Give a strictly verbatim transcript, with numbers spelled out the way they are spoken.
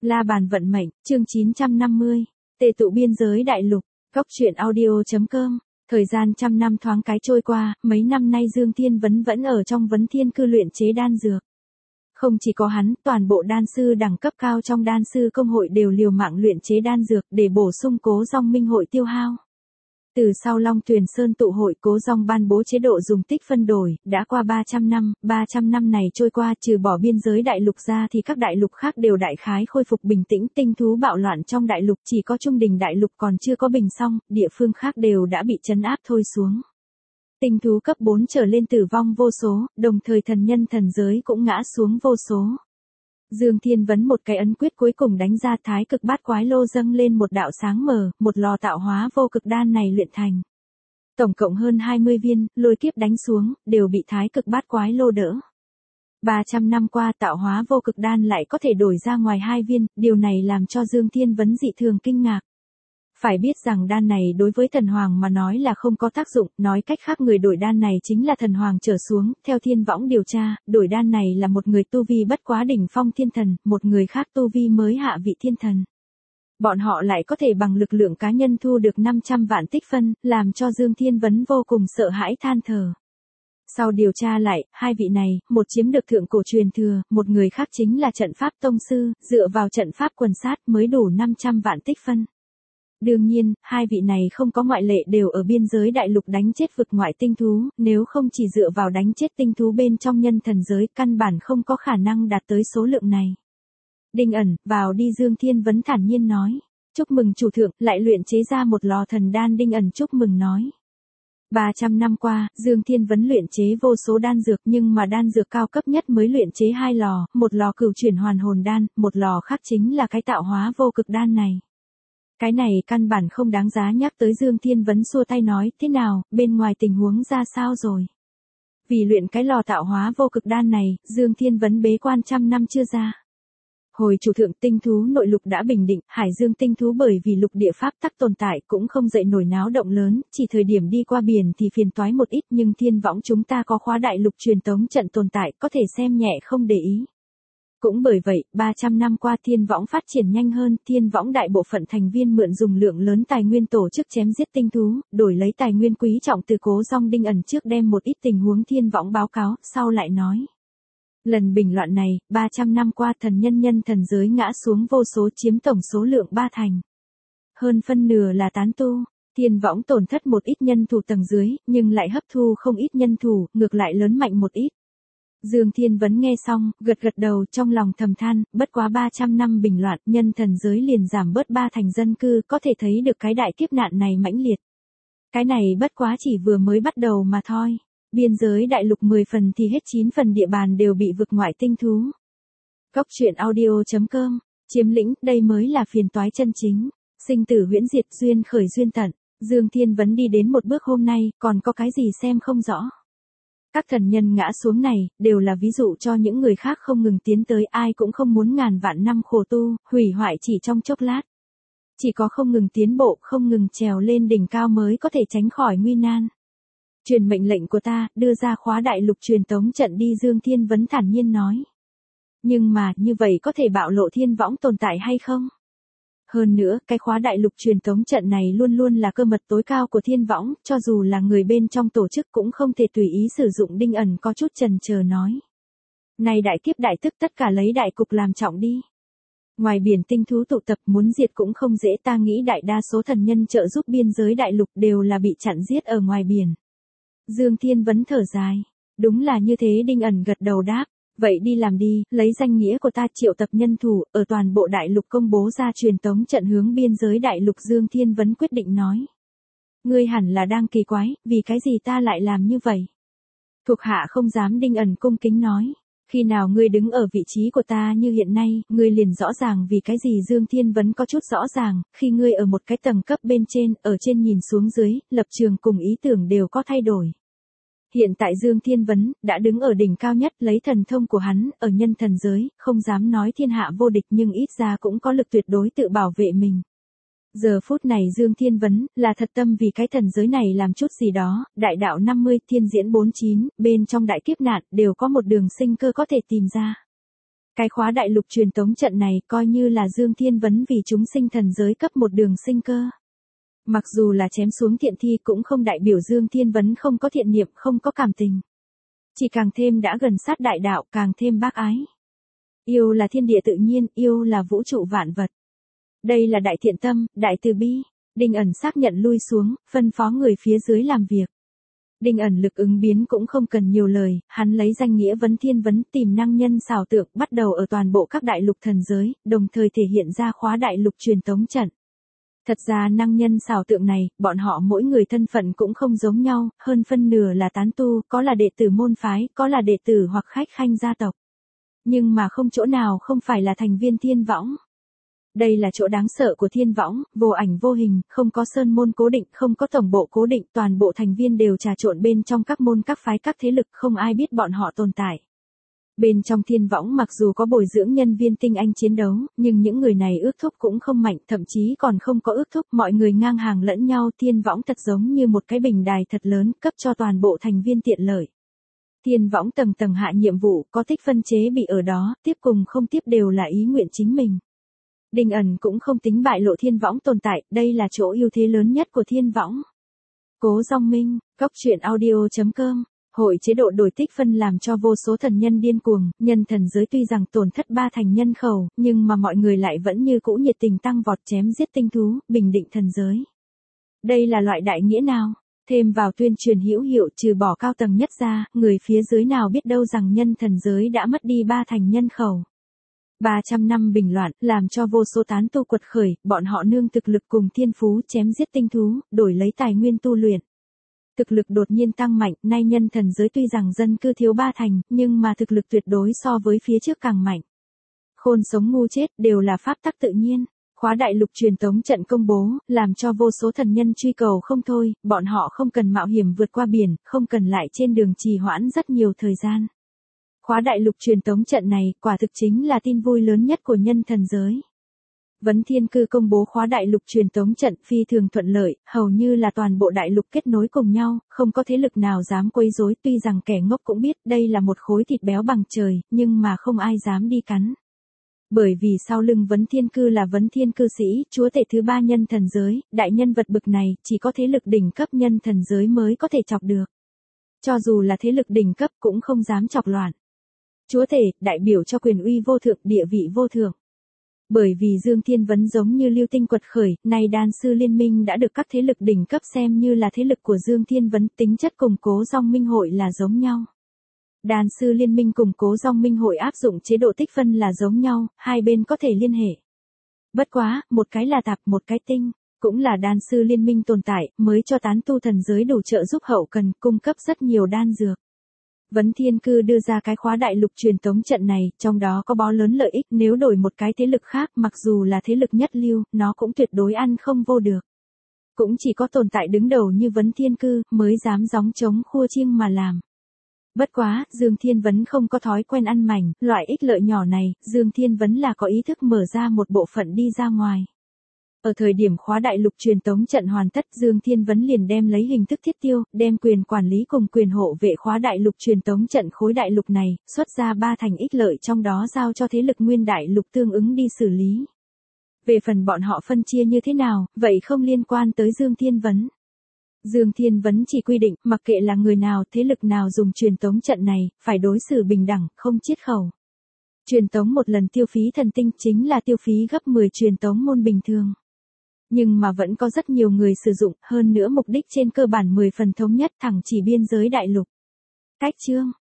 La bàn vận mệnh, chương chín trăm năm mươi. Tề tụ biên giới đại lục, góc truyện audio chấm com. Thời gian trăm năm thoáng cái trôi qua, mấy năm nay Dương Thiên Vấn vẫn ở trong Vấn Thiên Cư luyện chế đan dược. Không chỉ có hắn, toàn bộ đan sư đẳng cấp cao trong đan sư công hội đều liều mạng luyện chế đan dược để bổ sung Cố Dòng minh hội tiêu hao. Từ sau Long Tuyền Sơn tụ hội, Cố Dòng ban bố chế độ dùng tích phân đổi, đã qua ba trăm năm, ba trăm năm này trôi qua, trừ bỏ biên giới đại lục ra thì các đại lục khác đều đại khái khôi phục bình tĩnh, tinh thú bạo loạn trong đại lục chỉ có Trung Đình đại lục còn chưa có bình xong, địa phương khác đều đã bị trấn áp thôi xuống. Tinh thú cấp bốn trở lên tử vong vô số, đồng thời thần nhân thần giới cũng ngã xuống vô số. Dương Thiên Vấn một cái ấn quyết cuối cùng đánh ra, thái cực bát quái lô dâng lên một đạo sáng mờ, một lò tạo hóa vô cực đan này luyện thành. Tổng cộng hơn hai mươi viên, lôi kiếp đánh xuống, đều bị thái cực bát quái lô đỡ. ba trăm năm qua tạo hóa vô cực đan lại có thể đổi ra ngoài hai viên, điều này làm cho Dương Thiên Vấn dị thường kinh ngạc. Phải biết rằng đan này đối với thần hoàng mà nói là không có tác dụng, nói cách khác người đổi đan này chính là thần hoàng trở xuống, theo Thiên Võng điều tra, đổi đan này là một người tu vi bất quá đỉnh phong thiên thần, một người khác tu vi mới hạ vị thiên thần. Bọn họ lại có thể bằng lực lượng cá nhân thu được năm trăm vạn tích phân, làm cho Dương Thiên Vấn vô cùng sợ hãi than thở. Sau điều tra lại, hai vị này, một chiếm được thượng cổ truyền thừa, một người khác chính là trận pháp tông sư, dựa vào trận pháp quần sát mới đủ năm trăm vạn tích phân. Đương nhiên, hai vị này không có ngoại lệ đều ở biên giới đại lục đánh chết vực ngoại tinh thú, nếu không chỉ dựa vào đánh chết tinh thú bên trong nhân thần giới, căn bản không có khả năng đạt tới số lượng này. Đinh ẩn, vào đi, Dương Thiên Vấn thản nhiên nói. Chúc mừng chủ thượng, lại luyện chế ra một lò thần đan. Đinh ẩn chúc mừng nói. ba trăm năm qua, Dương Thiên Vấn luyện chế vô số đan dược, nhưng mà đan dược cao cấp nhất mới luyện chế hai lò, một lò cửu chuyển hoàn hồn đan, một lò khác chính là cái tạo hóa vô cực đan này. Cái này căn bản không đáng giá nhắc tới. Dương Thiên Vấn xua tay nói, thế nào, bên ngoài tình huống ra sao rồi? Vì luyện cái lò tạo hóa vô cực đan này, Dương Thiên Vấn bế quan trăm năm chưa ra. Hồi chủ thượng, tinh thú nội lục đã bình định, hải dương tinh thú bởi vì lục địa pháp tắc tồn tại cũng không dậy nổi náo động lớn, chỉ thời điểm đi qua biển thì phiền toái một ít, nhưng Thiên Võng chúng ta có khóa đại lục truyền tống trận tồn tại, có thể xem nhẹ không để ý. Cũng bởi vậy, ba trăm năm qua Thiên Võng phát triển nhanh hơn, Thiên Võng đại bộ phận thành viên mượn dùng lượng lớn tài nguyên tổ chức chém giết tinh thú, đổi lấy tài nguyên quý trọng từ Cố Dòng. Đinh ẩn trước đem một ít tình huống Thiên Võng báo cáo, sau lại nói. Lần bình loạn này, ba trăm năm qua thần nhân nhân thần giới ngã xuống vô số, chiếm tổng số lượng ba thành. Hơn phân nửa là tán tu. Thiên Võng tổn thất một ít nhân thủ tầng dưới, nhưng lại hấp thu không ít nhân thủ, ngược lại lớn mạnh một ít. Dương Thiên Vấn nghe xong, gật gật đầu, trong lòng thầm than, bất quá ba trăm năm bình loạn, nhân thần giới liền giảm bớt ba thành dân cư, có thể thấy được cái đại kiếp nạn này mãnh liệt. Cái này bất quá chỉ vừa mới bắt đầu mà thôi. Biên giới đại lục mười phần thì hết chín phần địa bàn đều bị vực ngoại tinh thú. Góc truyện audio chấm com, chiếm lĩnh, đây mới là phiền toái chân chính. Sinh tử huyễn diệt, duyên khởi duyên tận. Dương Thiên Vấn đi đến một bước hôm nay, còn có cái gì xem không rõ. Các thần nhân ngã xuống này, đều là ví dụ cho những người khác không ngừng tiến tới, ai cũng không muốn ngàn vạn năm khổ tu, hủy hoại chỉ trong chốc lát. Chỉ có không ngừng tiến bộ, không ngừng trèo lên đỉnh cao mới có thể tránh khỏi nguy nan. Truyền mệnh lệnh của ta, đưa ra khóa đại lục truyền tống trận đi. Dương Thiên Vấn thản nhiên nói. Nhưng mà, như vậy có thể bạo lộ Thiên Võng tồn tại hay không? Hơn nữa, cái khóa đại lục truyền tống trận này luôn luôn là cơ mật tối cao của Thiên Võng, cho dù là người bên trong tổ chức cũng không thể tùy ý sử dụng. Đinh ẩn có chút chần chờ nói. Này đại kiếp đại thức, tất cả lấy đại cục làm trọng đi. Ngoài biển tinh thú tụ tập, muốn diệt cũng không dễ, ta nghĩ đại đa số thần nhân trợ giúp biên giới đại lục đều là bị chặn giết ở ngoài biển. Dương Thiên Vấn thở dài. Đúng là như thế. Đinh ẩn gật đầu đáp. Vậy đi làm đi, lấy danh nghĩa của ta triệu tập nhân thủ, ở toàn bộ đại lục công bố ra truyền tống trận hướng biên giới đại lục. Dương Thiên Vấn quyết định nói. Ngươi hẳn là đang kỳ quái, vì cái gì ta lại làm như vậy? Thuộc hạ không dám. Đinh ẩn cung kính nói. Khi nào ngươi đứng ở vị trí của ta như hiện nay, ngươi liền rõ ràng vì cái gì. Dương Thiên Vấn có chút rõ ràng, khi ngươi ở một cái tầng cấp bên trên, ở trên nhìn xuống dưới, lập trường cùng ý tưởng đều có thay đổi. Hiện tại Dương Thiên Vấn đã đứng ở đỉnh cao nhất, lấy thần thông của hắn ở nhân thần giới, không dám nói thiên hạ vô địch nhưng ít ra cũng có lực tuyệt đối tự bảo vệ mình. Giờ phút này Dương Thiên Vấn là thật tâm vì cái thần giới này làm chút gì đó. Đại đạo năm mươi, thiên diễn bốn mươi chín, bên trong đại kiếp nạn đều có một đường sinh cơ có thể tìm ra. Cái khóa đại lục truyền tống trận này coi như là Dương Thiên Vấn vì chúng sinh thần giới cấp một đường sinh cơ. Mặc dù là chém xuống thiện thi cũng không đại biểu Dương Thiên Vấn không có thiện niệm, không có cảm tình. Chỉ càng thêm đã gần sát đại đạo, càng thêm bác ái. Yêu là thiên địa tự nhiên, yêu là vũ trụ vạn vật. Đây là đại thiện tâm, đại từ bi. Đinh ẩn xác nhận lui xuống, phân phó người phía dưới làm việc. Đinh ẩn lực ứng biến cũng không cần nhiều lời, hắn lấy danh nghĩa Vấn Thiên Vấn tìm năng nhân xảo tượng bắt đầu ở toàn bộ các đại lục thần giới, đồng thời thể hiện ra khóa đại lục truyền tống trận. Thật ra năng nhân xảo tượng này, bọn họ mỗi người thân phận cũng không giống nhau, hơn phân nửa là tán tu, có là đệ tử môn phái, có là đệ tử hoặc khách khanh gia tộc. Nhưng mà không chỗ nào không phải là thành viên thiên võng. Đây là chỗ đáng sợ của thiên võng, vô ảnh vô hình, không có sơn môn cố định, không có tổng bộ cố định, toàn bộ thành viên đều trà trộn bên trong các môn các phái các thế lực, không ai biết bọn họ tồn tại. Bên trong thiên võng mặc dù có bồi dưỡng nhân viên tinh anh chiến đấu, nhưng những người này ước thúc cũng không mạnh, thậm chí còn không có ước thúc, mọi người ngang hàng lẫn nhau, thiên võng thật giống như một cái bình đài thật lớn, cấp cho toàn bộ thành viên tiện lợi. Thiên võng tầng tầng hạ nhiệm vụ, có tích phân chế bị ở đó, tiếp cùng không tiếp đều là ý nguyện chính mình. Đinh ẩn cũng không tính bại lộ thiên võng tồn tại, đây là chỗ ưu thế lớn nhất của thiên võng. Cố Dòng Minh, Cốc Truyện Audio chấm com. Hội chế độ đổi tích phân làm cho vô số thần nhân điên cuồng, nhân thần giới tuy rằng tổn thất ba thành nhân khẩu, nhưng mà mọi người lại vẫn như cũ nhiệt tình tăng vọt chém giết tinh thú, bình định thần giới. Đây là loại đại nghĩa nào? Thêm vào tuyên truyền hữu hiệu, trừ bỏ cao tầng nhất ra, người phía dưới nào biết đâu rằng nhân thần giới đã mất đi ba thành nhân khẩu. ba trăm năm bình loạn, làm cho vô số tán tu quật khởi, bọn họ nương thực lực cùng thiên phú chém giết tinh thú, đổi lấy tài nguyên tu luyện. Thực lực đột nhiên tăng mạnh, nay nhân thần giới tuy rằng dân cư thiếu ba thành, nhưng mà thực lực tuyệt đối so với phía trước càng mạnh. Khôn sống ngu chết đều là pháp tắc tự nhiên. Khóa đại lục truyền tống trận công bố, làm cho vô số thần nhân truy cầu không thôi, bọn họ không cần mạo hiểm vượt qua biển, không cần lại trên đường trì hoãn rất nhiều thời gian. Khóa đại lục truyền tống trận này, quả thực chính là tin vui lớn nhất của nhân thần giới. Vấn Thiên Cư công bố khóa đại lục truyền tống trận phi thường thuận lợi, hầu như là toàn bộ đại lục kết nối cùng nhau, không có thế lực nào dám quấy rối, tuy rằng kẻ ngốc cũng biết đây là một khối thịt béo bằng trời, nhưng mà không ai dám đi cắn. Bởi vì sau lưng Vấn Thiên Cư là Vấn Thiên Cư sĩ, chúa tể thứ ba nhân thần giới, đại nhân vật bực này, chỉ có thế lực đỉnh cấp nhân thần giới mới có thể chọc được. Cho dù là thế lực đỉnh cấp cũng không dám chọc loạn. Chúa tể, đại biểu cho quyền uy vô thượng, địa vị vô thượng. Bởi vì Dương Thiên Vấn giống như lưu tinh quật khởi, nay đan sư liên minh đã được các thế lực đỉnh cấp xem như là thế lực của Dương Thiên Vấn, tính chất cùng Cố Dòng Minh hội là giống nhau. Đan sư liên minh cùng Cố Dòng Minh hội áp dụng chế độ tích phân là giống nhau, hai bên có thể liên hệ. Bất quá, một cái là tạp, một cái tinh, cũng là đan sư liên minh tồn tại, mới cho tán tu thần giới đủ trợ giúp hậu cần, cung cấp rất nhiều đan dược. Vấn Thiên Cư đưa ra cái khóa đại lục truyền tống trận này, trong đó có bó lớn lợi ích, nếu đổi một cái thế lực khác, mặc dù là thế lực nhất lưu, nó cũng tuyệt đối ăn không vô được. Cũng chỉ có tồn tại đứng đầu như Vấn Thiên Cư, mới dám gióng trống khua chiêng mà làm. Bất quá, Dương Thiên Vấn không có thói quen ăn mảnh, loại ích lợi nhỏ này, Dương Thiên Vấn là có ý thức mở ra một bộ phận đi ra ngoài. Ở thời điểm khóa đại lục truyền tống trận hoàn tất, Dương Thiên Vấn liền đem lấy hình thức thiết tiêu, đem quyền quản lý cùng quyền hộ vệ khóa đại lục truyền tống trận khối đại lục này, xuất ra ba thành ích lợi trong đó giao cho thế lực nguyên đại lục tương ứng đi xử lý. Về phần bọn họ phân chia như thế nào, vậy không liên quan tới Dương Thiên Vấn. Dương Thiên Vấn chỉ quy định, mặc kệ là người nào, thế lực nào dùng truyền tống trận này, phải đối xử bình đẳng, không chiết khẩu. Truyền tống một lần tiêu phí thần tinh chính là tiêu phí gấp mười truyền tống môn bình thường. Nhưng mà vẫn có rất nhiều người sử dụng, hơn nữa mục đích trên cơ bản mười phần thống nhất thẳng chỉ biên giới đại lục. Cách chương,